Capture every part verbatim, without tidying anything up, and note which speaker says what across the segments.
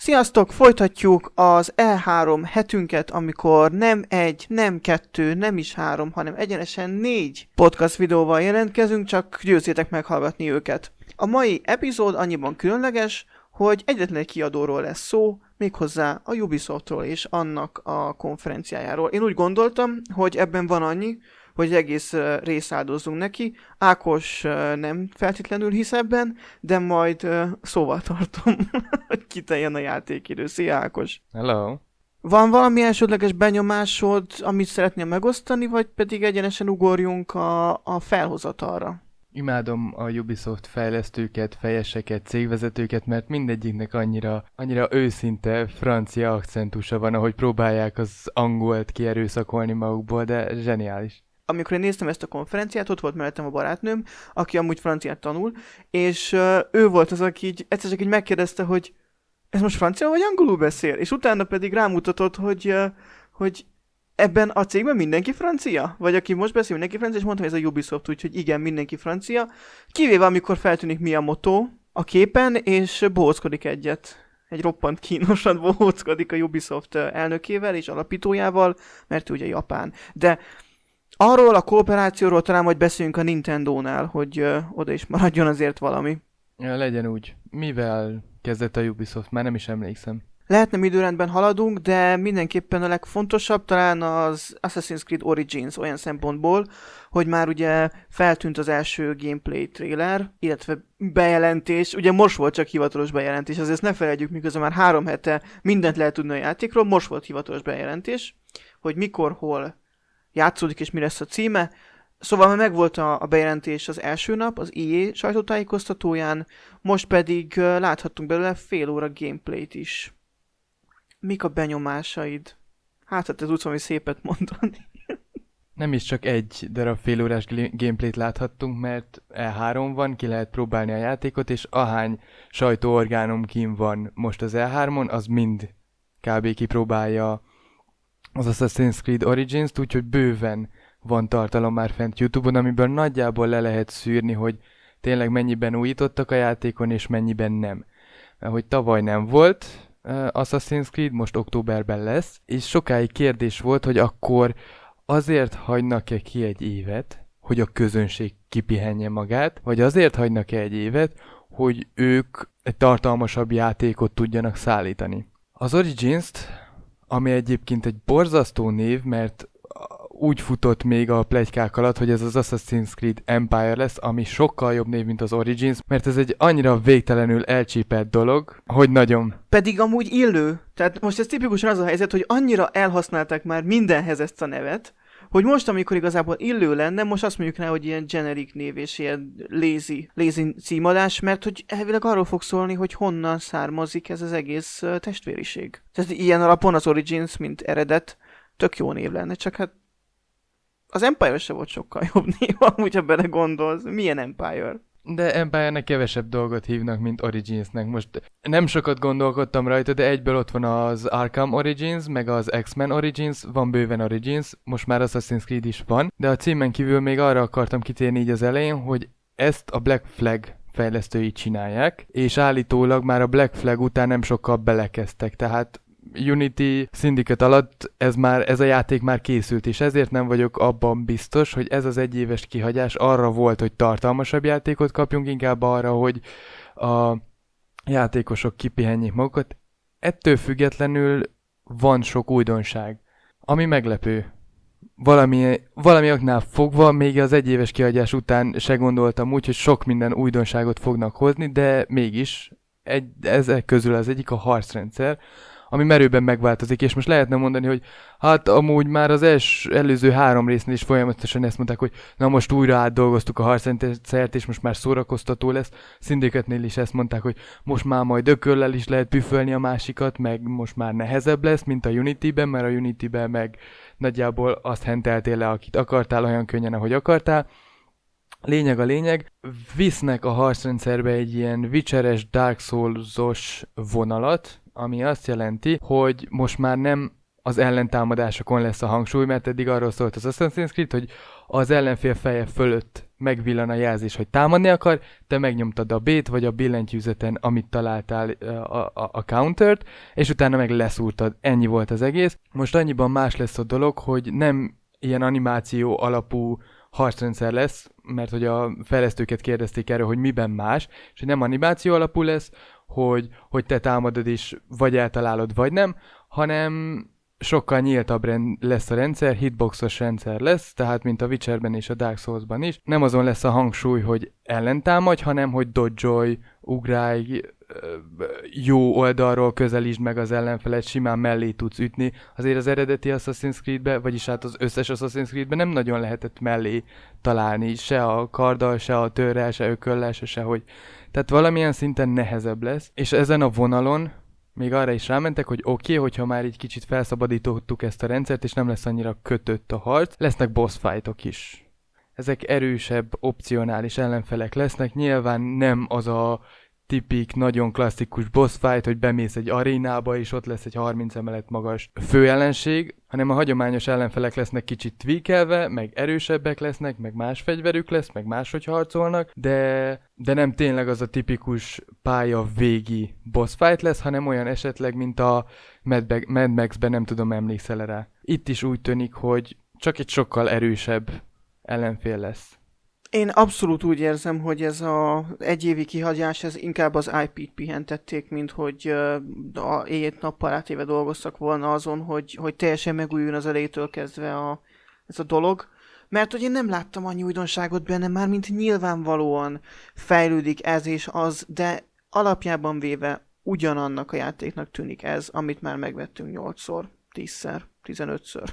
Speaker 1: Sziasztok! Folytatjuk az E három hetünket, amikor nem egy, nem kettő, nem is három, hanem egyenesen négy podcast videóval jelentkezünk, csak győzzétek meghallgatni őket. A mai epizód annyiban különleges, hogy egyetlen egy kiadóról lesz szó, méghozzá a Ubisoftról és annak a konferenciájáról. Én úgy gondoltam, hogy ebben van annyi, hogy egész rész áldozzunk neki. Ákos nem feltétlenül hisz ebben, de majd szóval tartom, hogy kiteljen a játékidő. Szia, Ákos!
Speaker 2: Hello!
Speaker 1: Van valami elsődleges benyomásod, amit szeretnél megosztani, vagy pedig egyenesen ugorjunk a, a felhozatalra?
Speaker 2: Imádom a Ubisoft fejlesztőket, fejeseket, cégvezetőket, mert mindegyiknek annyira, annyira őszinte francia akcentusa van, ahogy próbálják az angolt kierőszakolni magukból, de zseniális.
Speaker 1: Amikor én néztem ezt a konferenciát, ott volt mellettem a barátnőm, aki amúgy franciát tanul, és uh, ő volt az, aki így, egyszer csak így megkérdezte, hogy ez most francia vagy angolul beszél? És utána pedig rámutatott, hogy, uh, hogy ebben a cégben mindenki francia? Vagy aki most beszél, mindenki francia, és mondta, hogy ez a Ubisoft, úgyhogy igen, mindenki francia. Kivéve, amikor feltűnik Miyamoto a képen, és bohóckodik egyet. Egy roppant kínosan bohóckodik a Ubisoft elnökével és alapítójával, mert ő ugye japán. De arról a kooperációról talán majd beszéljünk a Nintendónál, hogy ö, oda is maradjon azért valami.
Speaker 2: Ja, legyen úgy. Mivel kezdett a Ubisoft? Már nem is emlékszem.
Speaker 1: Lehet nem időrendben haladunk, de mindenképpen a legfontosabb talán az Assassin's Creed Origins olyan szempontból, hogy már ugye feltűnt az első gameplay trailer, illetve bejelentés. Ugye most volt csak hivatalos bejelentés, azért ne felejtjük, miközben már három hete mindent lehet tudni a játékról, most volt hivatalos bejelentés, hogy mikor, hol játszódik és mi lesz a címe. Szóval már megvolt a, a bejelentés az első nap, az í á sajtótájékoztatóján, most pedig uh, láthattunk belőle fél óra gameplayt is. Mik a benyomásaid? Hát, hát te tudsz valami szépet mondani.
Speaker 2: Nem is csak egy darab félórás gameplayt láthattunk, mert E három van, ki lehet próbálni a játékot, és ahány sajtóorgánum kín van most az E hármon, az mind kb. Kipróbálja az Assassin's Creed Origins-t, úgyhogy bőven van tartalom már fent YouTube-on, amiből nagyjából le lehet szűrni, hogy tényleg mennyiben újítottak a játékon, és mennyiben nem. Mert hogy tavaly nem volt uh, Assassin's Creed, most októberben lesz, és sokáig kérdés volt, hogy akkor azért hagynak-e ki egy évet, hogy a közönség kipihenje magát, vagy azért hagynak-e egy évet, hogy ők egy tartalmasabb játékot tudjanak szállítani. Az Origins-t, ami egyébként egy borzasztó név, mert úgy futott még a pletykák alatt, hogy ez az Assassin's Creed Empire lesz, ami sokkal jobb név, mint az Origins, mert ez egy annyira végtelenül elcsépelt dolog, hogy nagyon.
Speaker 1: Pedig amúgy illő. Tehát most ez tipikusan az a helyzet, hogy annyira elhasználták már mindenhez ezt a nevet, hogy most, amikor igazából illő lenne, most azt mondjuk rá, hogy ilyen generic név és ilyen lazy, lazy címadás, mert hogy elvileg arról fog szólni, hogy honnan származik ez az egész uh, testvériség. Tehát ilyen alapon az Origins, mint eredet, tök jó név lenne, csak hát az Empire se volt sokkal jobb név, amúgy, ha belegondolsz. Milyen Empire?
Speaker 2: De Empire-nek kevesebb dolgot hívnak, mint Originsnek. Most nem sokat gondolkodtam rajta, de egyből ott van az Arkham Origins, meg az X-Men Origins, van bőven Origins, most már Assassin's Creed is van, de a címen kívül még arra akartam kitérni így az elején, hogy ezt a Black Flag fejlesztői csinálják, és állítólag már a Black Flag után nem sokkal belekezdtek, tehát Unity Syndicate alatt ez, már, ez a játék már készült, és ezért nem vagyok abban biztos, hogy ez az egyéves kihagyás arra volt, hogy tartalmasabb játékot kapjunk, inkább arra, hogy a játékosok kipihenjék magukat. Ettől függetlenül van sok újdonság, ami meglepő. Valami, valami oknál fogva, még az egyéves kihagyás után se gondoltam úgy, hogy sok minden újdonságot fognak hozni, de mégis egy, ezek közül az egyik a harcrendszer, ami merőben megváltozik, és most lehetne mondani, hogy hát amúgy már az els, előző három résznél is folyamatosan ezt mondták, hogy na most újra átdolgoztuk a harcrendszert, és most már szórakoztató lesz. Syndicate-nél is ezt mondták, hogy most már majd ököllel is lehet püfölni a másikat, meg most már nehezebb lesz, mint a Unity-ben, mert a Unity-ben meg nagyjából azt henteltél le, akit akartál, olyan könnyen, ahogy akartál. Lényeg a lényeg, visznek a harcrendszerbe egy ilyen Witcheres, Dark Souls-os vonalat, ami azt jelenti, hogy most már nem az ellentámadásokon lesz a hangsúly, mert eddig arról szólt az Assassin's Creed, hogy az ellenfél feje fölött megvillan a jelzés, hogy támadni akar, te megnyomtad a B-t, vagy a billentyűzeten, amit találtál a, a, a countert, és utána meg leszúrtad. Ennyi volt az egész. Most annyiban más lesz a dolog, hogy nem ilyen animáció alapú harcrendszer lesz, mert hogy a fejlesztőket kérdezték erről, hogy miben más, és hogy nem animáció alapú lesz, hogy, hogy te támadod is, vagy eltalálod, vagy nem, hanem sokkal nyíltabb rend, lesz a rendszer, hitboxos rendszer lesz, tehát mint a Witcherben és a Dark Soulsban is. Nem azon lesz a hangsúly, hogy ellentámadj, hanem hogy dodge-olj, ugrálj, jó oldalról közelítsd meg az ellenfelet, simán mellé tudsz ütni. Azért az eredeti Assassin's Creed-be, vagyis hát az összes Assassin's Creed-be nem nagyon lehetett mellé találni, se a karddal, se a törrel, se ököllel, se sehogy. Tehát valamilyen szinten nehezebb lesz, és ezen a vonalon még arra is rámentek, hogy oké, okay, hogyha már így kicsit felszabadítottuk ezt a rendszert, és nem lesz annyira kötött a harc, lesznek boss fightok is. Ezek erősebb, opcionális ellenfelek lesznek, nyilván nem az a tipik, nagyon klasszikus boss fight, hogy bemész egy arénába, és ott lesz egy harminc emelet magas főellenség, hanem a hagyományos ellenfelek lesznek kicsit tweakelve, meg erősebbek lesznek, meg más fegyverük lesz, meg máshogy harcolnak, de, de nem tényleg az a tipikus pálya végi boss fight lesz, hanem olyan esetleg, mint a Mad, Mad Max-ben, nem tudom, emlékszel rá. Itt is úgy tűnik, hogy csak egy sokkal erősebb ellenfél lesz.
Speaker 1: Én abszolút úgy érzem, hogy ez az egyévi kihagyás, ez inkább az i pét pihentették, mint hogy a éjjét nappal átéve dolgoztak volna azon, hogy, hogy teljesen megújuljon az elejétől kezdve a, ez a dolog. Mert hogy én nem láttam annyi újdonságot benne, már mint nyilvánvalóan fejlődik ez és az, de alapjában véve ugyanannak a játéknak tűnik ez, amit már megvettünk nyolcszor, tízszer, tizenötször.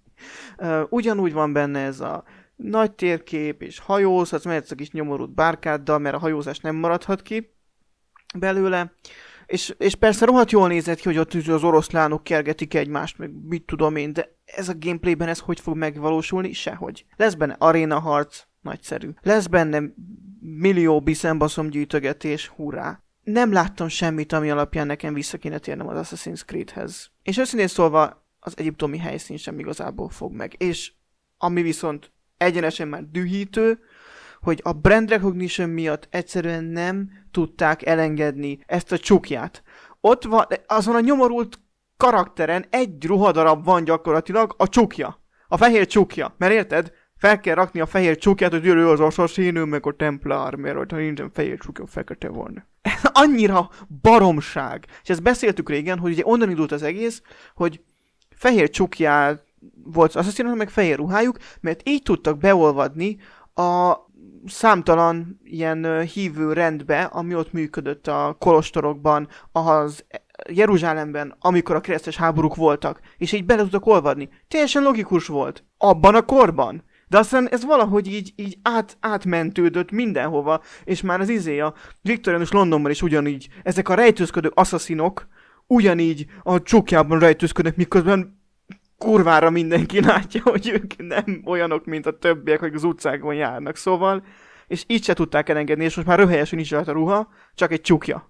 Speaker 1: Ugyanúgy van benne ez a nagy térkép, és hajózhatsz, mehetsz a kis nyomorult bárkáddal, mert a hajózás nem maradhat ki belőle. És, és persze rohadt jól nézett ki, hogy ott az oroszlánok kergetik egymást, meg mit tudom én, de ez a gameplayben ez hogy fog megvalósulni? Sehogy. Lesz benne aréna harc, nagyszerű. Lesz benne millió biszembaszom gyűjtögetés, hurrá. Nem láttam semmit, ami alapján nekem vissza kéne térnem az Assassin's Creedhez. És őszintén szólva, az egyiptomi helyszín sem igazából fog meg. És ami viszont egyenesen már dühítő, hogy a brand recognition miatt egyszerűen nem tudták elengedni ezt a csukját. Ott van, azon a nyomorult karakteren egy ruhadarab van gyakorlatilag, a csukja. A fehér csukja. Mert érted? Fel kell rakni a fehér csukját, hogy ő az asszassinő, meg a templár, mert ha nincsen fehér csukja, fekete van. Ez annyira baromság. És ezt beszéltük régen, hogy ugye onnan indult az egész, hogy fehér csukját volt az asszassinoknak, meg fehér ruhájuk, mert így tudtak beolvadni a számtalan ilyen hívő rendbe, ami ott működött a kolostorokban, az Jeruzsálemben, amikor a keresztes háborúk voltak, és így bele tudtak olvadni. Teljesen logikus volt. Abban a korban. De aztán ez valahogy így, így át, átmentődött mindenhova, és már az izé a Viktoriánus Londonban is ugyanígy, ezek a rejtőzködő asszaszinok ugyanígy a csukjában rejtőzködnek, miközben kurvára mindenki látja, hogy ők nem olyanok, mint a többiek, hogy az utcákon járnak, szóval, és így se tudták elengedni, és most már röhelyesen is a ruha, csak egy csukja.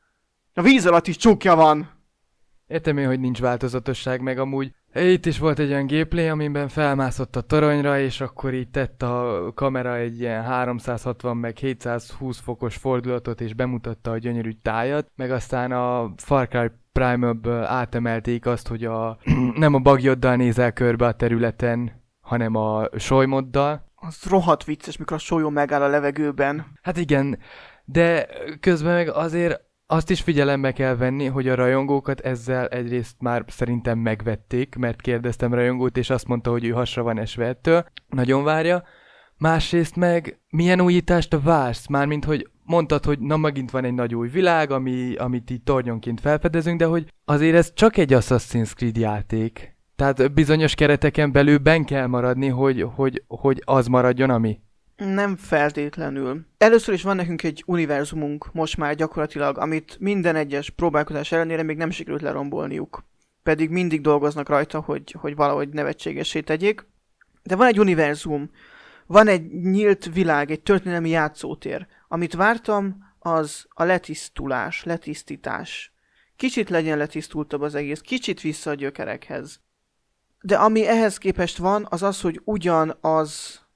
Speaker 1: A víz alatt is csukja van!
Speaker 2: Értem én, hogy nincs változatosság, meg amúgy itt is volt egy olyan gameplay, amiben felmászott a toronyra, és akkor így tett a kamera egy ilyen háromszázhatvan meg hétszázhúsz fokos fordulatot, és bemutatta a gyönyörű tájat, meg aztán a Far Cry Primal-ből átemelték azt, hogy a nem a bagyoddal nézel körbe a területen, hanem a solymoddal.
Speaker 1: Az rohadt vicces, mikor a sólyom megáll a levegőben.
Speaker 2: Hát igen, de közben meg azért azt is figyelembe kell venni, hogy a rajongókat ezzel egyrészt már szerintem megvették, mert kérdeztem rajongót, és azt mondta, hogy ő hasra van esve ettől. Nagyon várja. Másrészt meg milyen újítást vársz? Mármint, hogy mondtad, hogy na megint van egy nagy új világ, ami, amit így tornyonként felfedezünk, de hogy azért ez csak egy Assassin's Creed játék. Tehát bizonyos kereteken belül benn kell maradni, hogy, hogy, hogy az maradjon, ami.
Speaker 1: Nem feltétlenül. Először is van nekünk egy univerzumunk most már gyakorlatilag, amit minden egyes próbálkozás ellenére még nem sikerült lerombolniuk. Pedig mindig dolgoznak rajta, hogy, hogy valahogy nevetségessé tegyék. De van egy univerzum, van egy nyílt világ, egy történelmi játszótér. Amit vártam, az a letisztulás, letisztítás. Kicsit legyen letisztultabb az egész, kicsit vissza a gyökerekhez. De ami ehhez képest van, az az, hogy ugyanaz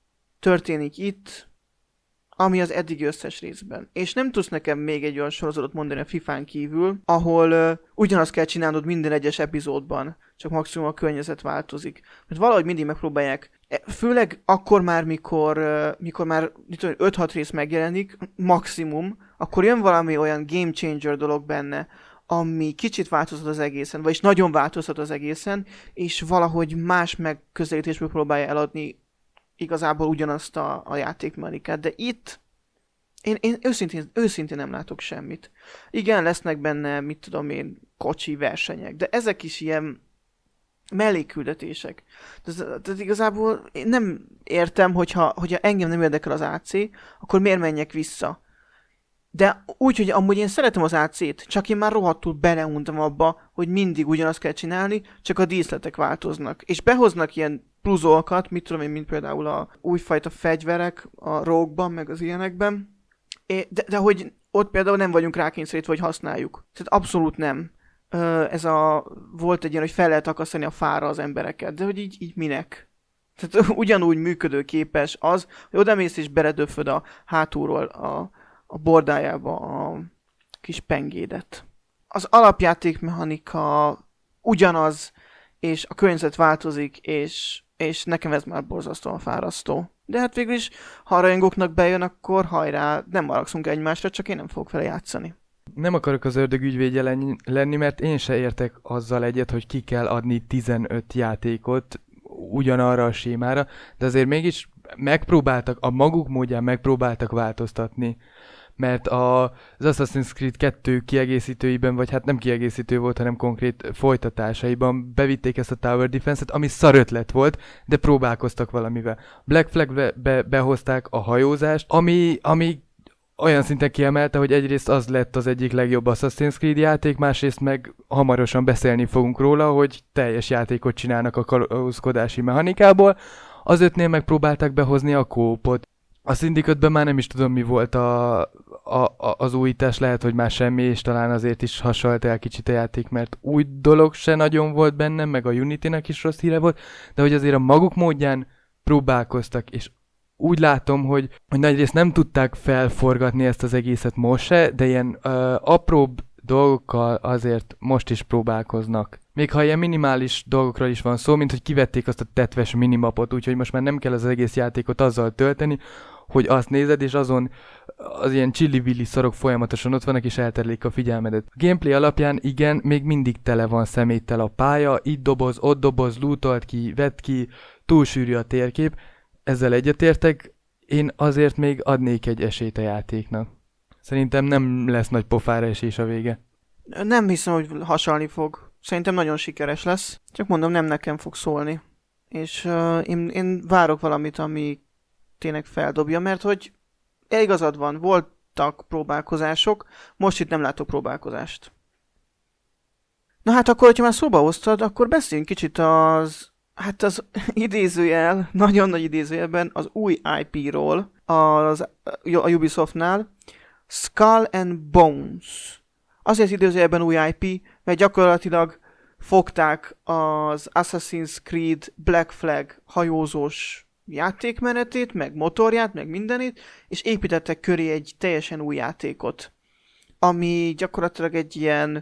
Speaker 1: történik itt, ami az eddigi összes részben. És nem tudsz nekem még egy olyan sorozatot mondani a fifán kívül, ahol uh, ugyanazt kell csinálnod minden egyes epizódban, csak maximum a környezet változik. Mert valahogy mindig megpróbálják, főleg akkor már, mikor, uh, mikor már öt-hat rész megjelenik, maximum, akkor jön valami olyan game changer dolog benne, ami kicsit változtat az egészen, vagyis nagyon változtat az egészen, és valahogy más megközelítésből próbálja eladni igazából ugyanazt a, a játékmechanikát, de itt én, én őszintén, őszintén nem látok semmit. Igen, lesznek benne, mit tudom én, kocsi versenyek, de ezek is ilyen mellékküldetések. Tehát igazából én nem értem, hogyha, hogyha engem nem érdekel az á cé, akkor miért menjek vissza? De úgy, hogy amúgy én szeretem az á cét, csak én már rohadtul beleuntam abba, hogy mindig ugyanazt kell csinálni, csak a díszletek változnak. És behoznak ilyen pluszolkat, mit tudom én, mint például a újfajta fegyverek a Rogue-ban, meg az ilyenekben. De, de hogy ott például nem vagyunk rákényszerítve, hogy használjuk. Tehát abszolút nem. Ez a, volt egy ilyen, hogy fel lehet akasztani a fára az embereket, de hogy így, így minek? Tehát ugyanúgy működőképes az, hogy odamész és beledöföd a hátulról a, a bordájába a kis pengédet. Az alapjátékmechanika ugyanaz, és a környezet változik, és, és nekem ez már borzasztóan fárasztó. De hát végül is, ha a rajongóknak bejön, akkor hajrá, nem maragszunk egymásra, csak én nem fogok vele játszani.
Speaker 2: Nem akarok az ördög ügyvédje lenni, mert én se értek azzal egyet, hogy ki kell adni tizenöt játékot ugyanarra a sémára, de azért mégis megpróbáltak, a maguk módján megpróbáltak változtatni, mert a, az Assassin's Creed kettő kiegészítőiben, vagy hát nem kiegészítő volt, hanem konkrét folytatásaiban bevitték ezt a Tower Defense-et, ami szar ötlet volt, de próbálkoztak valamivel. Black Flag-be be, behozták a hajózást, ami, ami olyan szinten kiemelte, hogy egyrészt az lett az egyik legjobb Assassin's Creed játék, másrészt meg hamarosan beszélni fogunk róla, hogy teljes játékot csinálnak a kalózkodási mechanikából. Az ötnél megpróbálták behozni a kópot. A Syndicate-ben már nem is tudom, mi volt a, a, a, az újítás, lehet, hogy már semmi, és talán azért is hasonlt el kicsit a játék, mert új dolog se nagyon volt benne, meg a Unity-nek is rossz híre volt, de hogy azért a maguk módján próbálkoztak, és úgy látom, hogy, hogy nagyrészt nem tudták felforgatni ezt az egészet most se, de ilyen ö, apróbb dolgokkal azért most is próbálkoznak. Még ha ilyen minimális dolgokról is van szó, mint hogy kivették azt a tetves minimapot, úgyhogy most már nem kell az egész játékot azzal tölteni, hogy azt nézed, és azon az ilyen csilli-villi szarok folyamatosan ott vannak, és elterlik a figyelmedet. A gameplay alapján igen, még mindig tele van szeméttel a pálya, itt doboz, ott doboz, lootolt ki, vett ki, túl sűrű a térkép. Ezzel egyetértek, én azért még adnék egy esélyt a játéknak. Szerintem nem lesz nagy pofára esés a vége.
Speaker 1: Nem hiszem, hogy hasalni fog. Szerintem nagyon sikeres lesz. Csak mondom, nem nekem fog szólni. És uh, én, én várok valamit, ami tényleg feldobja, mert hogy igazad van, voltak próbálkozások, most itt nem látok próbálkozást. Na hát akkor, hogyha már szóba hoztad, akkor beszéljünk kicsit az, hát az idézőjel, nagyon nagy idézőjelben az új i pé-ról az, a Ubisoftnál, Skull and Bones. Azért idézőjelben új i pé, mert gyakorlatilag fogták az Assassin's Creed Black Flag hajózós játékmenetét, meg motorját, meg mindenét, és építettek köré egy teljesen új játékot, ami gyakorlatilag egy ilyen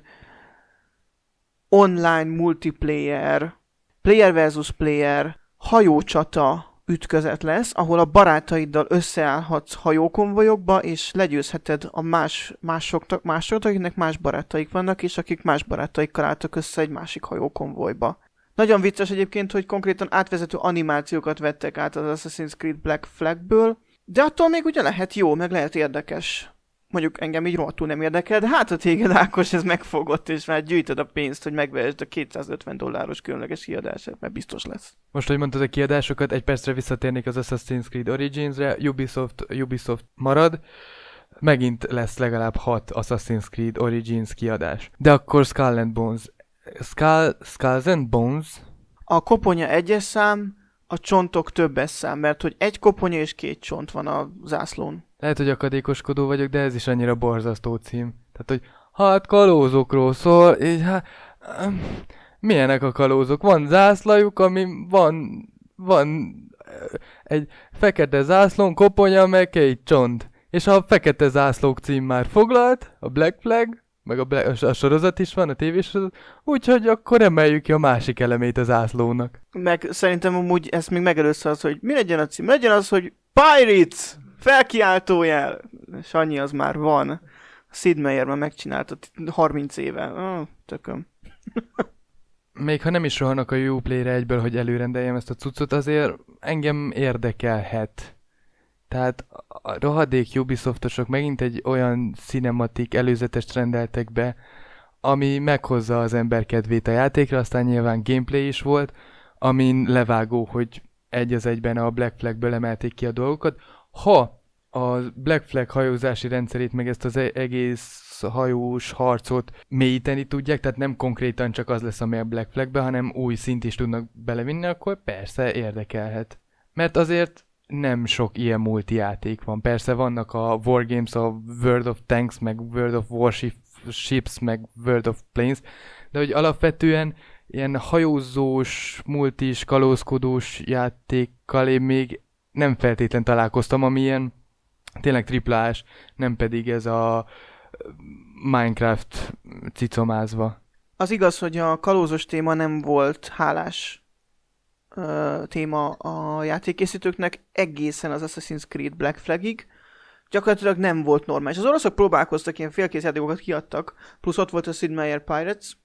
Speaker 1: online multiplayer, player versus player hajócsata ütközet lesz, ahol a barátaiddal összeállhatsz hajókonvojokba, és legyőzheted a más, mások, másokat, akiknek más barátaik vannak, és akik más barátaikkal álltak össze egy másik hajókonvojba. Nagyon vicces egyébként, hogy konkrétan átvezető animációkat vettek át az Assassin's Creed Black Flagből, de attól még ugye lehet jó, meg lehet érdekes. Mondjuk engem így rohadtul nem érdekel, de hát a téged, Ákos, ez megfogott, és már gyűjtöd a pénzt, hogy megvehesd a kétszázötven dolláros különleges kiadását, mert biztos lesz.
Speaker 2: Most, hogy mondtad a kiadásokat, egy percre visszatérnék az Assassin's Creed Origins-re, Ubisoft, Ubisoft marad, megint lesz legalább hat Assassin's Creed Origins kiadás. De akkor Skull and Bones. Skull, Skulls and Bones?
Speaker 1: A koponya egyes szám, a csontok többes szám, mert hogy egy koponya és két csont van a zászlón.
Speaker 2: Lehet, hogy akadékoskodó vagyok, de ez is annyira borzasztó cím. Tehát, hogy hát kalózokról szól, így hát... Milyenek a kalózok? Van zászlajuk, ami van... Van egy fekete zászlón koponya, meg egy csont. És a fekete zászlók cím már foglalt, a Black Flag, meg a, Black, a sorozat is van, a tévésorozat, úgyhogy akkor emeljük ki a másik elemét a zászlónak.
Speaker 1: Meg szerintem amúgy ezt még megelőzte az, hogy mi legyen a cím? Legyen az, hogy Pirates! Felkiáltójel! És annyi az már van. Sid Meier már megcsinálta harminc éve. Oh, tököm.
Speaker 2: Még ha nem is rohanok a Uplay-re egyből, hogy előrendeljem ezt a cuccot, azért engem érdekelhet. Tehát a rohadék Ubisoftosok megint egy olyan cinematik előzetest rendeltek be, ami meghozza az ember kedvét a játékra, aztán nyilván gameplay is volt, amin levágó, hogy egy az egyben a Black Flagből emelték ki a dolgokat. Ha a Black Flag hajózási rendszerét, meg ezt az egész hajós harcot mélyíteni tudják, tehát nem konkrétan csak az lesz, ami a Black Flagben, hanem új szint is tudnak belevinni, akkor persze érdekelhet. Mert azért nem sok ilyen multijáték van. Persze vannak a Wargames, a World of Tanks, meg World of Warships, meg World of Planes, de hogy alapvetően ilyen hajózós, multis, kalózkodós játékkal én még nem feltétlen találkoztam, ami ilyen tényleg triplás, nem pedig ez a Minecraft cicomázva.
Speaker 1: Az igaz, hogy a kalózos téma nem volt hálás uh, téma a játékkészítőknek egészen az Assassin's Creed Black Flagig. Gyakorlatilag nem volt normális. Az oroszok próbálkoztak, ilyen félkész játékokat kiadtak, plusz ott volt a Sid Meier Pirates,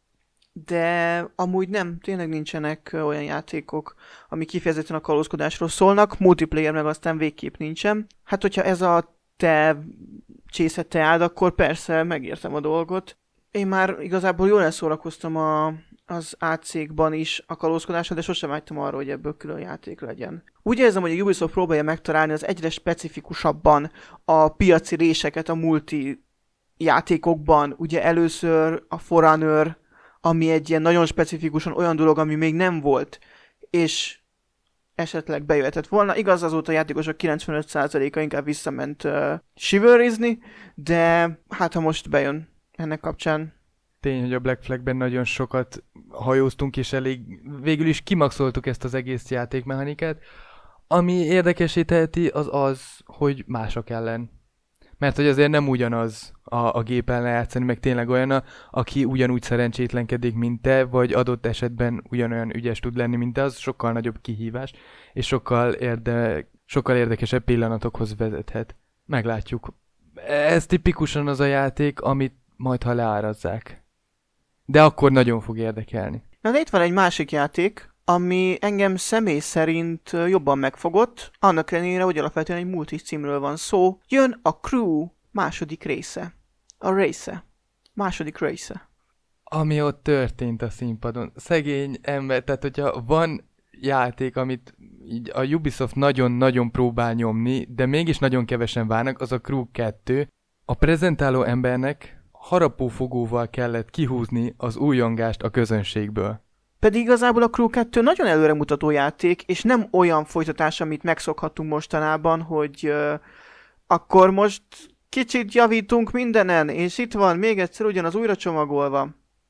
Speaker 1: de amúgy nem, tényleg nincsenek olyan játékok, ami kifejezetten a kalózkodásról szólnak, multiplayer meg aztán végképp nincsen. Hát, hogyha ez a te csésze teád, akkor persze megértem a dolgot. Én már igazából jól elszórakoztam a, az átszékban is a kalózkodáson, de sosem vágytam arra, hogy ebből külön játék legyen. Úgy érzem, hogy a Ubisoft próbálja megtalálni az egyre specifikusabban a piaci réseket a multi játékokban. Ugye először a Forerunner, ami egy ilyen nagyon specifikusan olyan dolog, ami még nem volt, és esetleg bejöhetett volna. Igaz, azóta a játékosok kilencvenöt százaléka inkább visszament uh, shiverizni, de hát ha most bejön ennek kapcsán.
Speaker 2: Tény, hogy a Black Flagben nagyon sokat hajóztunk, és elég végül is kimaxoltuk ezt az egész játékmechanikát. Ami érdekessé teheti, az az, hogy mások ellen. Mert hogy azért nem ugyanaz a, a gép ellen játszani, meg tényleg olyan, a, aki ugyanúgy szerencsétlenkedik, mint te, vagy adott esetben ugyanolyan ügyes tud lenni, mint te, az sokkal nagyobb kihívás, és sokkal, érde, sokkal érdekesebb pillanatokhoz vezethet. Meglátjuk. Ez tipikusan az a játék, amit majd ha leárazzák. De akkor nagyon fog érdekelni.
Speaker 1: Na de itt van egy másik játék, ami engem személy szerint jobban megfogott, annak ellenére, hogy alapvetően egy multi címről van szó. Jön a Crew második része. A része. Második része.
Speaker 2: Ami ott történt a színpadon. Szegény ember, tehát hogyha van játék, amit így a Ubisoft nagyon-nagyon próbál nyomni, de mégis nagyon kevesen várnak, az a Crew kettő. A prezentáló embernek harapófogóval kellett kihúzni az újongást a közönségből.
Speaker 1: Pedig igazából a Crew kettő nagyon előremutató játék, és nem olyan folytatás, amit megszokhattunk mostanában, hogy uh, akkor most kicsit javítunk mindenen, és itt van még egyszer ugyanaz újra csomagolva.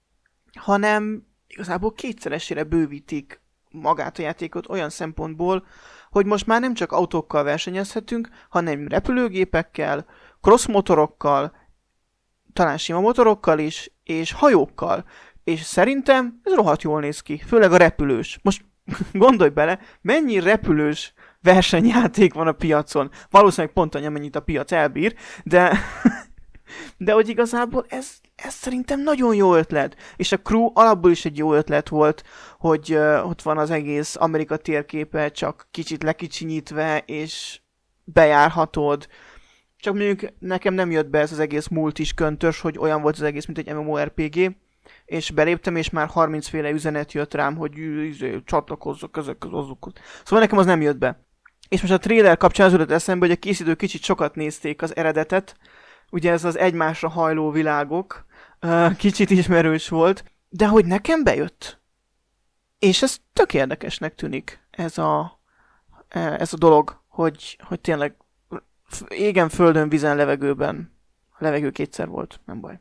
Speaker 1: Hanem igazából kétszeresére bővítik magát a játékot olyan szempontból, hogy most már nem csak autókkal versenyezhetünk, hanem repülőgépekkel, crossmotorokkal, talán sima motorokkal is, és hajókkal. És szerintem ez rohadt jól néz ki, főleg a repülős. Most gondolj bele, mennyi repülős versenyjáték van a piacon. Valószínűleg pont annyi, amennyit a piac elbír, de, de hogy igazából ez, ez szerintem nagyon jó ötlet. És a Crew alapból is egy jó ötlet volt, hogy uh, ott van az egész Amerika térképe, csak kicsit lekicsinyítve, és bejárhatod. Csak mondjuk nekem nem jött be ez az egész multis köntös, hogy olyan volt az egész, mint egy MMORPG, és beléptem, és már harmincféle üzenet jött rám, hogy csatlakozzak ezekhez azokhoz. Szóval nekem az nem jött be. És most a trailer kapcsán az jutott eszembe, hogy a készítők kicsit sokat nézték az eredetet. Ugye ez az egymásra hajló világok. Kicsit ismerős volt. De hogy nekem bejött. És ez tök érdekesnek tűnik, ez a, ez a dolog, hogy, hogy tényleg égen, földön, vízen, levegőben. A levegő kétszer volt, nem baj.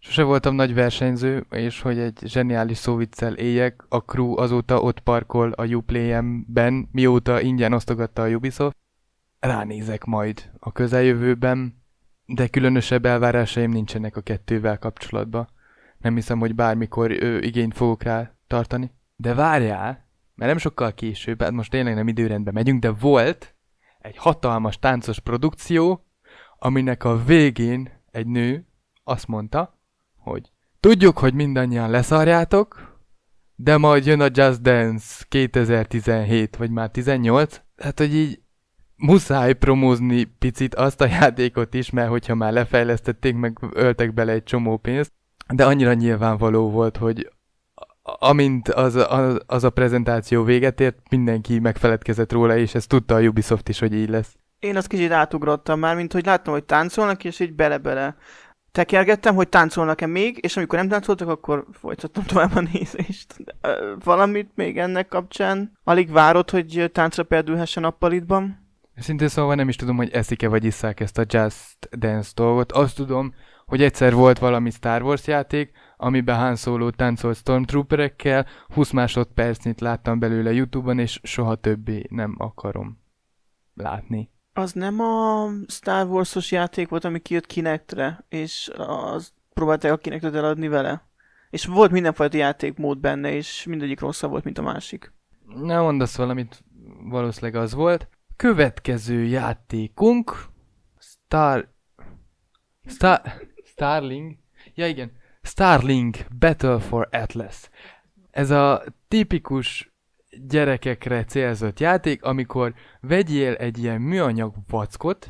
Speaker 2: Sose voltam nagy versenyző, és hogy egy zseniális szóviccel éljek, a crew azóta ott parkol a Uplay-ben, mióta ingyen osztogatta a Ubisoft. Ránézek majd a közeljövőben, de különösebb elvárásaim nincsenek a kettővel kapcsolatban. Nem hiszem, hogy bármikor ő, igényt fogok rá tartani. De várjál, mert nem sokkal később, hát most tényleg nem időrendben megyünk, de volt egy hatalmas táncos produkció, aminek a végén egy nő azt mondta, hogy tudjuk, hogy mindannyian leszarjátok, de majd jön a Just Dance kétezer-tizenhét, vagy már tizennyolc. Hát, hogy így muszáj promózni picit azt a játékot is, mert hogyha már lefejlesztették, meg öltek bele egy csomó pénzt, de annyira nyilvánvaló volt, hogy amint az, az, az a prezentáció véget ért, mindenki megfeledkezett róla, és ezt tudta a Ubisoft is, hogy így lesz.
Speaker 1: Én azt kicsit átugrottam már, mint hogy láttam, hogy táncolnak, és így bele-bele tekergettem, hogy táncolnak-e még, és amikor nem táncoltak, akkor folytattam tovább a nézést. Valamit még ennek kapcsán? Alig várod, hogy táncra perdülhessen nappalitban?
Speaker 2: Szintén szóval nem is tudom, hogy eszik-e vagy isszák ezt a Just Dance dolgot. Azt tudom, hogy egyszer volt valami Star Wars játék, amiben Han Solo táncolt Stormtrooperekkel, húsz másodpercnyit láttam belőle YouTube-on, és soha többé nem akarom látni.
Speaker 1: Az nem a Star Wars-os játék volt, ami kijött Kinectre, és az próbálták a Kinectet eladni vele? És volt mindenfajta játékmód benne, és mindegyik rosszabb volt, mint a másik.
Speaker 2: Nem mondasz valamit, valószínűleg az volt. Következő játékunk Star... Star... Starling? Ja igen, Starlink Battle for Atlas. Ez a tipikus gyerekekre célzott játék, amikor vegyél egy ilyen műanyag vackot,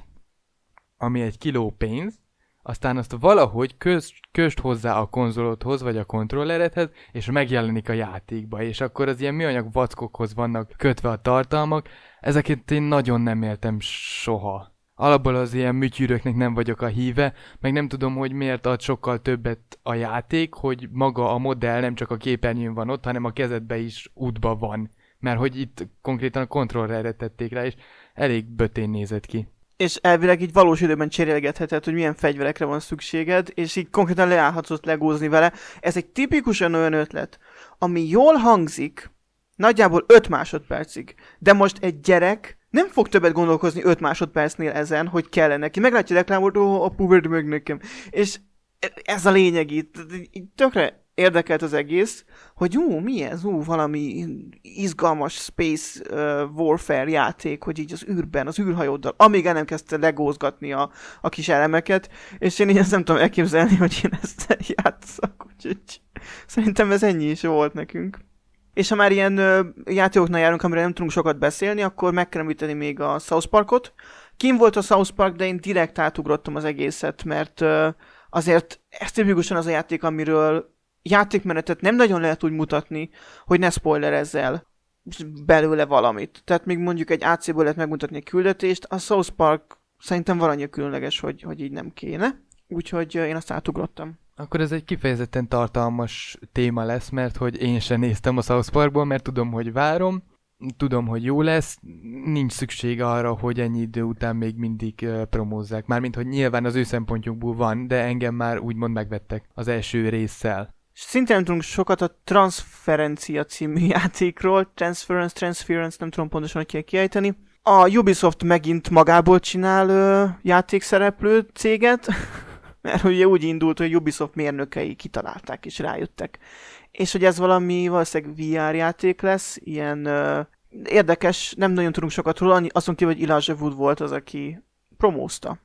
Speaker 2: ami egy kiló pénz, aztán azt valahogy köst, köst hozzá a konzolodhoz, vagy a kontrolleredhez, és megjelenik a játékba, és akkor az ilyen műanyag vackokhoz vannak kötve a tartalmak. Ezeket én nagyon nem éltem soha. Alapból az ilyen műtyűröknek nem vagyok a híve, meg nem tudom, hogy miért ad sokkal többet a játék, hogy maga a modell nem csak a képernyőn van ott, hanem a kezedbe is útba van. Mert hogy itt konkrétan a kontrollerre tették rá, és elég bötén nézett ki.
Speaker 1: És elvileg így valós időben cserélgetheted, hogy milyen fegyverekre van szükséged, és így konkrétan leállhatsz legózni vele. Ez egy tipikusan olyan ötlet, ami jól hangzik, nagyjából öt másodpercig, de most egy gyerek nem fog többet gondolkozni öt másodpercnél ezen, hogy kellene neki. Meglátja a reklámot, ó, apu, vedd meg nekem. És ez a lényeg itt. Így tökre érdekelt az egész, hogy ú, mi ez? Ú, valami izgalmas space uh, warfare játék, hogy így az űrben, az űrhajóddal, amíg el nem kezdte legózgatni a, a kis elemeket, és én így ezt nem tudom elképzelni, hogy én ezt játszak, úgyhogy szerintem ez ennyi is volt nekünk. És ha már ilyen ö, játékoknál járunk, amire nem tudunk sokat beszélni, akkor meg kell említeni még a South Parkot. Kim volt a South Park, de én direkt átugrottam az egészet, mert ö, azért ez tipikusan az a játék, amiről játékmenetet nem nagyon lehet úgy mutatni, hogy ne spoilerezzel belőle valamit. Tehát még mondjuk egy á cé-ből lehet megmutatni egy küldetést, a South Park szerintem valannyira különleges, hogy, hogy így nem kéne. Úgyhogy ö, én azt átugrottam.
Speaker 2: Akkor ez egy kifejezetten tartalmas téma lesz, mert hogy én sem néztem a South Parkból, mert tudom, hogy várom, tudom, hogy jó lesz, nincs szükség arra, hogy ennyi idő után még mindig uh, promózzák. Mármint, hogy nyilván az ő szempontjukból van, de engem már úgymond megvettek az első résszel.
Speaker 1: Szintén nem tudunk sokat a Transferencia című játékról, Transference, Transference, nem tudom pontosan, hogy kell kiejteni. A Ubisoft megint magából csinál uh, játékszereplő céget, mert ugye úgy indult, hogy Ubisoft mérnökei kitalálták és rájöttek. És hogy ez valami valószínűleg vé er játék lesz, ilyen uh, érdekes, nem nagyon tudunk sokat róla, azon kívül, hogy Elijah Wood volt az, aki promózta.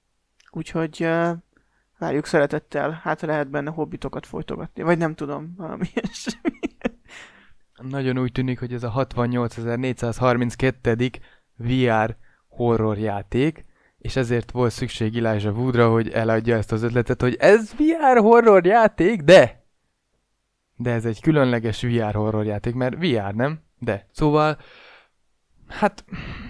Speaker 1: Úgyhogy uh, várjuk szeretettel, hát lehet benne hobbitokat folytogatni, vagy nem tudom, valami ilyesmi.
Speaker 2: Nagyon úgy tűnik, hogy ez a hatvannyolcezer-négyszázharminckettő. vé er horror játék, és ezért volt szükség Elijah Woodra, hogy eladja ezt az ötletet, hogy ez vé er horror játék, de... De ez egy különleges vé er horror játék, mert vé er nem? De. Szóval... Hát...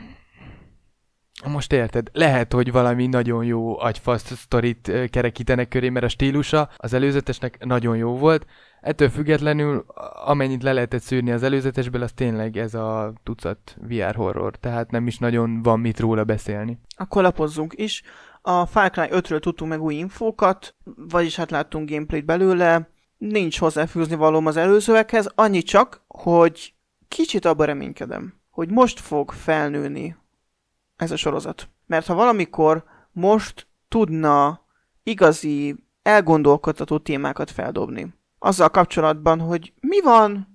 Speaker 2: Most érted, lehet, hogy valami nagyon jó agyfasz sztorit kerekítenek köré, mert a stílusa az előzetesnek nagyon jó volt. Ettől függetlenül, amennyit le lehetett szűrni az előzetesből, az tényleg ez a tucat vé er horror, tehát nem is nagyon van mit róla beszélni.
Speaker 1: Akkor lapozzunk is. A Far Cry ötről tudtunk meg új infókat, vagyis hát láttunk gameplayt belőle, nincs hozzáfűzni valóm az előzőekhez, annyi csak, hogy kicsit abba reménykedem, hogy most fog felnőni ez a sorozat. Mert ha valamikor most tudna igazi, elgondolkodtató témákat feldobni. Azzal kapcsolatban, hogy mi van,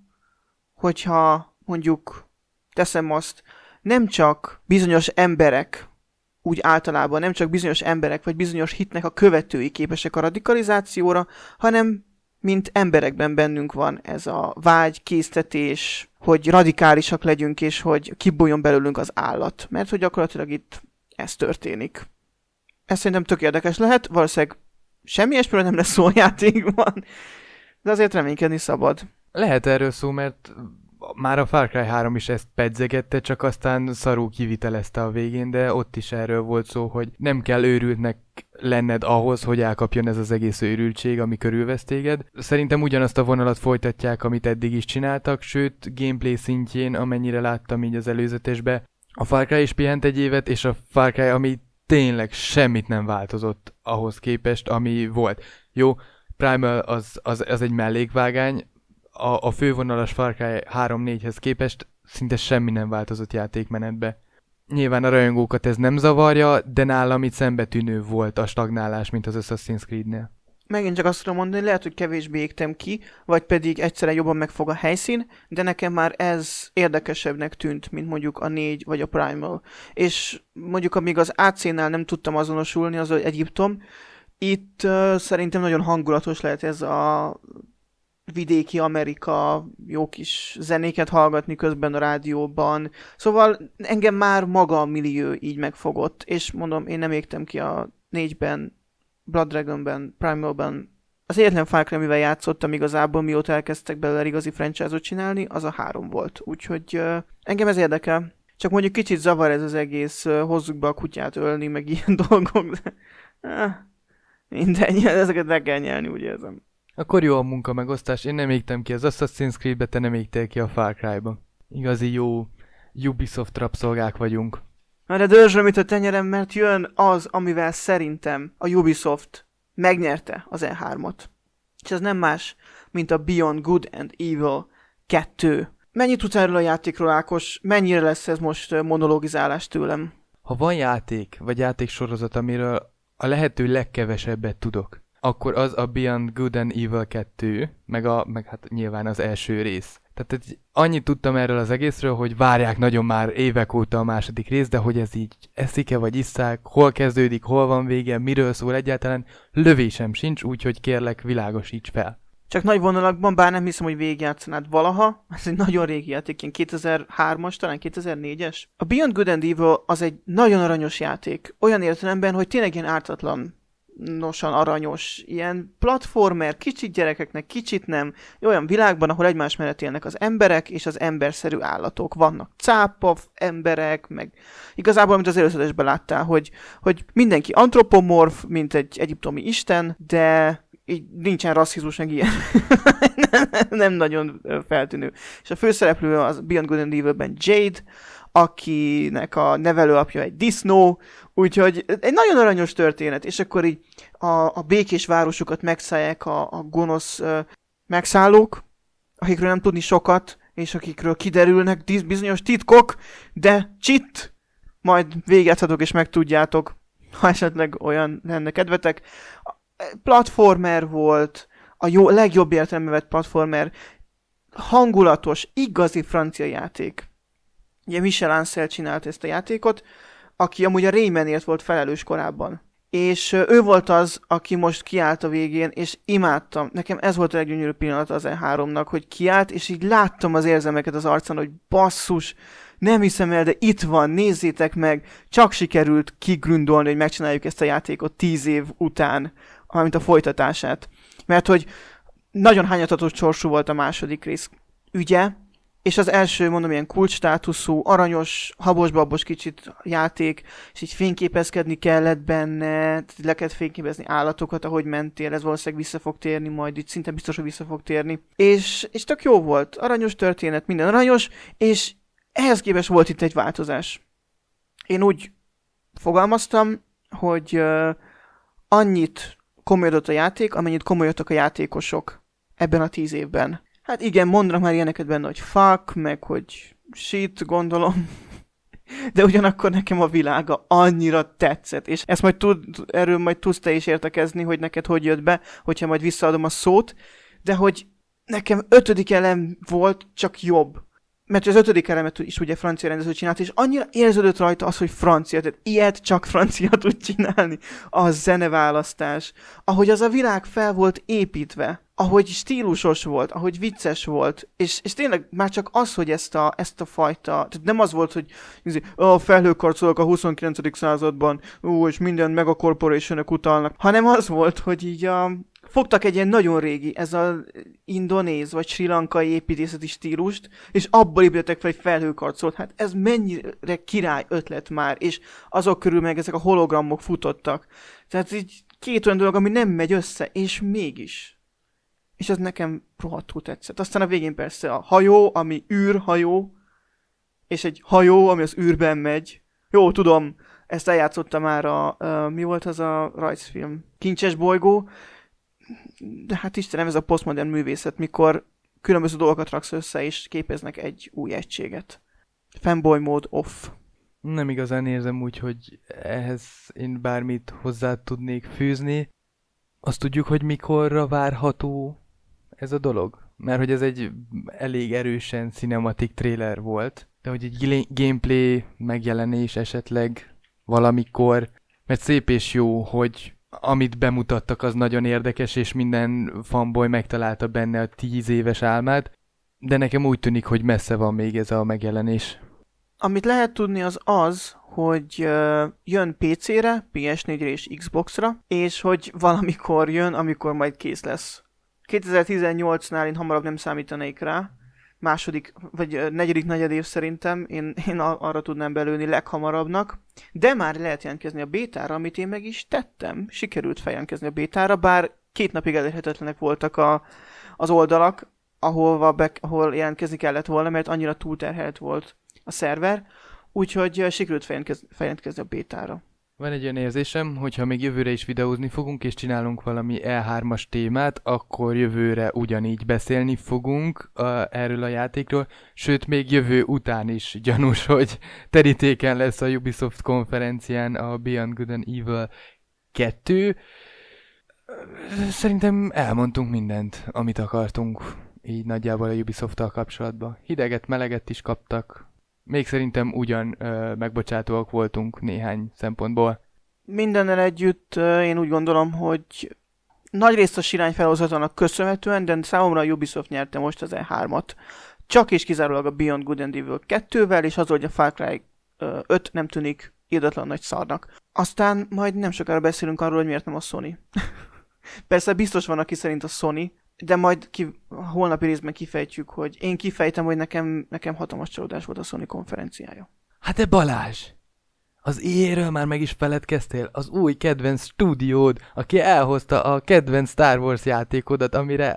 Speaker 1: hogyha mondjuk, teszem azt, nem csak bizonyos emberek, úgy általában nem csak bizonyos emberek vagy bizonyos hitnek a követői képesek a radikalizációra, hanem mint emberekben bennünk van ez a vágy, késztetés, hogy radikálisak legyünk, és hogy kibújjon belőlünk az állat. Mert hogy gyakorlatilag itt ez történik. Ez szerintem tök érdekes lehet, valószínűleg semmi ilyesmiről nem lesz szó a játékban, de azért reménykedni szabad.
Speaker 2: Lehet erről szó, mert már a Far Cry három is ezt pedzegette, csak aztán szarul kivitelezte a végén, de ott is erről volt szó, hogy nem kell őrültnek lenned ahhoz, hogy elkapjon ez az egész őrültség, ami körülvesz téged. Szerintem ugyanazt a vonalat folytatják, amit eddig is csináltak, sőt, gameplay szintjén, amennyire láttam így az előzetesbe, a Far Cry is pihent egy évet, és a Far Cry, ami tényleg semmit nem változott ahhoz képest, ami volt. Jó, Primal az, az, az egy mellékvágány, a, a fővonalas Far Cry három négyhez képest szinte semmi nem változott játékmenetbe. Nyilván a rajongókat ez nem zavarja, de nálam itt szembetűnő volt a stagnálás, mint az Assassin's Creed-nél.
Speaker 1: Megint csak azt tudom mondani, lehet, hogy kevésbé égtem ki, vagy pedig egyszerűen jobban megfog a helyszín, de nekem már ez érdekesebbnek tűnt, mint mondjuk a négy vagy a Primal. És mondjuk amíg az á cé-nál nem tudtam azonosulni, az Egyiptom, itt uh, szerintem nagyon hangulatos lehet ez a vidéki Amerika, jó kis zenéket hallgatni közben a rádióban. Szóval engem már maga a millió így megfogott, és mondom, én nem égtem ki a négyben, Blood Dragonben, Primalben. Az egyetlen Far Cry, amivel játszottam igazából, mióta elkezdtek belőle igazi franchise-ot csinálni, az a három volt. Úgyhogy uh, engem ez érdekel. Csak mondjuk kicsit zavar ez az egész, uh, hozzuk be a kutyát ölni, meg ilyen dolgok, de uh, mindegy, ezeket meg kell nyelni, úgy érzem.
Speaker 2: Akkor jó a munka megosztás, én nem égtem ki az Assassin's Creed-be, te nem égtél ki a Far Cry-ba. Igazi jó Ubisoft rabszolgák vagyunk.
Speaker 1: Na de dörzsöm itt a tenyerem, mert jön az, amivel szerintem a Ubisoft megnyerte az E hármat. És ez nem más, mint a Beyond Good and Evil kettő. Mennyit tudsz erről a játékról, Ákos? Mennyire lesz ez most monologizálás tőlem?
Speaker 2: Ha van játék, vagy játéksorozat, amiről a lehető legkevesebbet tudok, akkor az a Beyond Good and Evil kettő, meg, a, meg hát nyilván az első rész. Tehát egy, annyit tudtam erről az egészről, hogy várják nagyon már évek óta a második rész, de hogy ez így eszik-e vagy isszák, hol kezdődik, hol van vége, miről szól egyáltalán, lövésem sincs, úgyhogy kérlek, világosíts fel.
Speaker 1: Csak nagy vonalakban, bár nem hiszem, hogy végigjátszanád valaha, ez egy nagyon régi játék, ilyen kétezer-hármas, talán kétezer-négyes. A Beyond Good and Evil az egy nagyon aranyos játék, olyan értelemben, hogy tényleg ilyen ártatlan, nosan aranyos, ilyen platformer, kicsit gyerekeknek, kicsit nem, olyan világban, ahol egymás mellett élnek az emberek és az emberszerű állatok. Vannak cápa emberek, meg igazából, amit az előzetesben láttál, hogy, hogy mindenki antropomorf, mint egy egyiptomi isten, de így nincsen rasszizmus, meg ilyen. nem, nem nagyon feltűnő. És a főszereplő az Beyond Good and Evil-ben Jade, akinek a nevelőapja egy disznó, úgyhogy egy nagyon aranyos történet, és akkor így a, a békés városokat megszállják a, a gonosz uh, megszállók, akikről nem tudni sokat, és akikről kiderülnek disz, bizonyos titkok, de csit, majd végigjátszhatok és megtudjátok, ha esetleg olyan lenne kedvetek. Platformer volt, a jó, legjobb értelemben vett platformer, hangulatos, igazi francia játék. Ugye Michel Ancel csinált ezt a játékot, aki amúgy a Raymanért volt felelős korábban. És ő volt az, aki most kiállt a végén, és imádtam. Nekem ez volt a leggyönyörűbb pillanat az E háromnak, hogy kiállt, és így láttam az érzelmeket az arcán, hogy basszus, nem hiszem el, de itt van, nézzétek meg, csak sikerült kigründolni, hogy megcsináljuk ezt a játékot tíz év után, amint a folytatását. Mert hogy nagyon hányatatos sorsú volt a második rész ügye, és az első, mondom, ilyen kulcsstátuszú, aranyos, habos-babos kicsit játék, és így fényképezkedni kellett benne, le kellett fényképezni állatokat, ahogy mentél, ez valószínűleg vissza fog térni, majd így szinte biztos, hogy vissza fog térni. És, és tök jó volt, aranyos történet, minden aranyos, és ehhez képest volt itt egy változás. Én úgy fogalmaztam, hogy uh, annyit komolyodott a játék, amennyit komolyodtak a játékosok ebben a tíz évben. Hát igen, mondanak már ilyeneket benne, hogy fuck, meg hogy shit, gondolom. De ugyanakkor nekem a világa annyira tetszett, és ezt majd tud, erről majd tudsz te is értekezni, hogy neked hogy jött be, hogyha majd visszaadom a szót, de hogy nekem ötödik elem volt, csak jobb. Mert az ötödik elemet is ugye francia rendező csinált, és annyira érződött rajta az, hogy francia, tehát ilyet csak francia tud csinálni. A zeneválasztás, ahogy az a világ fel volt építve, ahogy stílusos volt, ahogy vicces volt, és, és tényleg már csak az, hogy ezt a, ezt a fajta, tehát nem az volt, hogy a felhőkarcolók a huszonkilencedik században, ú, és minden mega corporationok utalnak, hanem az volt, hogy így a, fogtak egy ilyen nagyon régi, ez az indonéz vagy sri lankai építészeti stílust, és abból építettek fel egy felhőkarcolót. Hát ez mennyire király ötlet már, és azok körül meg ezek a hologramok futottak. Tehát így két olyan dolog, ami nem megy össze, és mégis. És ez nekem rohadtul tetszett. Aztán a végén persze a hajó, ami űrhajó, és egy hajó, ami az űrben megy. Jó, tudom, ezt eljátszotta már a, uh, mi volt az a rajzfilm? Kincses bolygó. De hát Istenem, ez a posztmodern művészet, mikor különböző dolgokat raksz össze, és képeznek egy új egységet. Fanboy mód off.
Speaker 2: Nem igazán érzem úgy, hogy ehhez én bármit hozzá tudnék fűzni. Azt tudjuk, hogy mikorra várható ez a dolog? Mert hogy ez egy elég erősen cinematic trailer volt, de hogy egy gameplay megjelenés esetleg valamikor, mert szép és jó, hogy amit bemutattak, az nagyon érdekes, és minden fanboy megtalálta benne a tíz éves álmát, de nekem úgy tűnik, hogy messze van még ez a megjelenés.
Speaker 1: Amit lehet tudni az az, hogy uh, jön pé cére, pé es négyre és Xboxra, és hogy valamikor jön, amikor majd kész lesz. kétezer-tizennyolcnál én hamarabb nem számítanék rá, második, vagy uh, negyedik negyedév szerintem, én, én arra tudnám belőni leghamarabbnak, de már lehet jelentkezni a bétára, amit én meg is tettem. Sikerült feljelentkezni a bétára, bár két napig elérhetetlenek voltak a, az oldalak, ahol, be, ahol jelentkezni kellett volna, mert annyira túlterhelt volt a szerver, úgyhogy sikerült feljelentkezni a bétára.
Speaker 2: Van egy olyan érzésem, hogyha még jövőre is videózni fogunk, és csinálunk valami E hármas témát, akkor jövőre ugyanígy beszélni fogunk uh, erről a játékról, sőt még jövő után is gyanús, hogy terítéken lesz a Ubisoft konferencián a Beyond Good and Evil kettő. Szerintem elmondtunk mindent, amit akartunk, így nagyjából a Ubisoft-tal kapcsolatban. Hideget, meleget is kaptak. Még szerintem ugyan ö, megbocsátóak voltunk néhány szempontból.
Speaker 1: Mindennel együtt ö, én úgy gondolom, hogy nagyrészt a sirány felhozatának köszönhetően, de számomra a Ubisoft nyerte most az E hármat. Csak és kizárólag a Beyond Good and Evil kettővel, és az, hogy a Far Cry ö, öt nem tűnik irdatlan nagy szarnak. Aztán majd nem sokára beszélünk arról, hogy miért nem a Sony. Persze biztos van, aki szerint a Sony, de majd ki, a holnapi részben kifejtjük, hogy én kifejtem, hogy nekem, nekem hatalmas csalódás volt a Sony konferenciája.
Speaker 2: Hát de Balázs! Az í á-ről már meg is feledkeztél? Az új kedvenc stúdiód, aki elhozta a kedvenc Star Wars játékodat, amire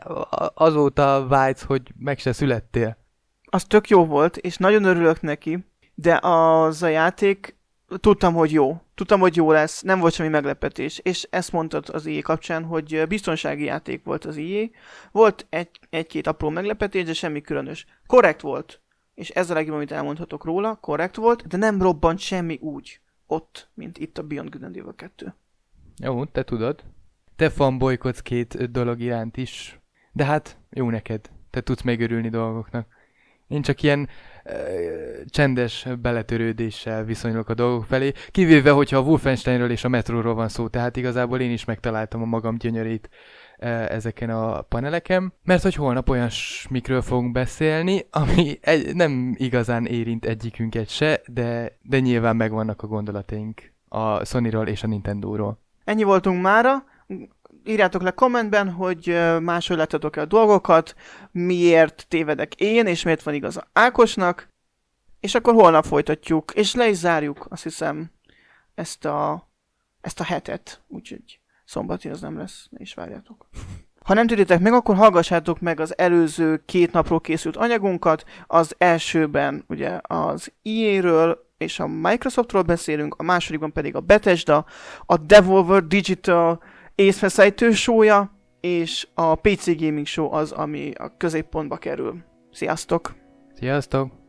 Speaker 2: azóta vágysz, hogy meg se születtél.
Speaker 1: Az tök jó volt, és nagyon örülök neki, de az a játék, tudtam, hogy jó. Tudtam, hogy jó lesz, nem volt semmi meglepetés. És ezt mondtad az í á kapcsán, hogy biztonsági játék volt az í á. Volt egy, egy-két apró meglepetés, de semmi különös. Korrekt volt. És ez a legjobb, amit elmondhatok róla. Korrekt volt, de nem robbant semmi úgy ott, mint itt a Beyond Good and Evil kettő.
Speaker 2: Jó, te tudod. Te fanbolykodsz két dolog iránt is. De hát, jó neked. Te tudsz még örülni dolgoknak. Én csak ilyen ö, csendes beletörődéssel viszonyulok a dolgok felé, kivéve, hogyha a Wolfensteinről és a Metróról van szó, tehát igazából én is megtaláltam a magam gyönyörét ö, ezeken a paneleken, mert hogy holnap olyan smikről fogunk beszélni, ami egy, nem igazán érint egyikünket se, de, de nyilván megvannak a gondolataink a Sonyról és a Nintendóról.
Speaker 1: Ennyi voltunk mára. Írjátok le kommentben, hogy máshogy láttatok-e a dolgokat, miért tévedek én, és miért van igaza Ákosnak, és akkor holnap folytatjuk, és le is zárjuk, azt hiszem, ezt a, ezt a hetet, úgyhogy szombati az nem lesz, ne is várjátok. Ha nem tudjátok meg, akkor hallgassátok meg az előző két napról készült anyagunkat, az elsőben ugye az í á-ről és a Microsoftról beszélünk, a másodikban pedig a Bethesda, a Devolver Digital észveszejtő show-ja, és a pé cé Gaming Show az, ami a középpontba kerül. Sziasztok!
Speaker 2: Sziasztok!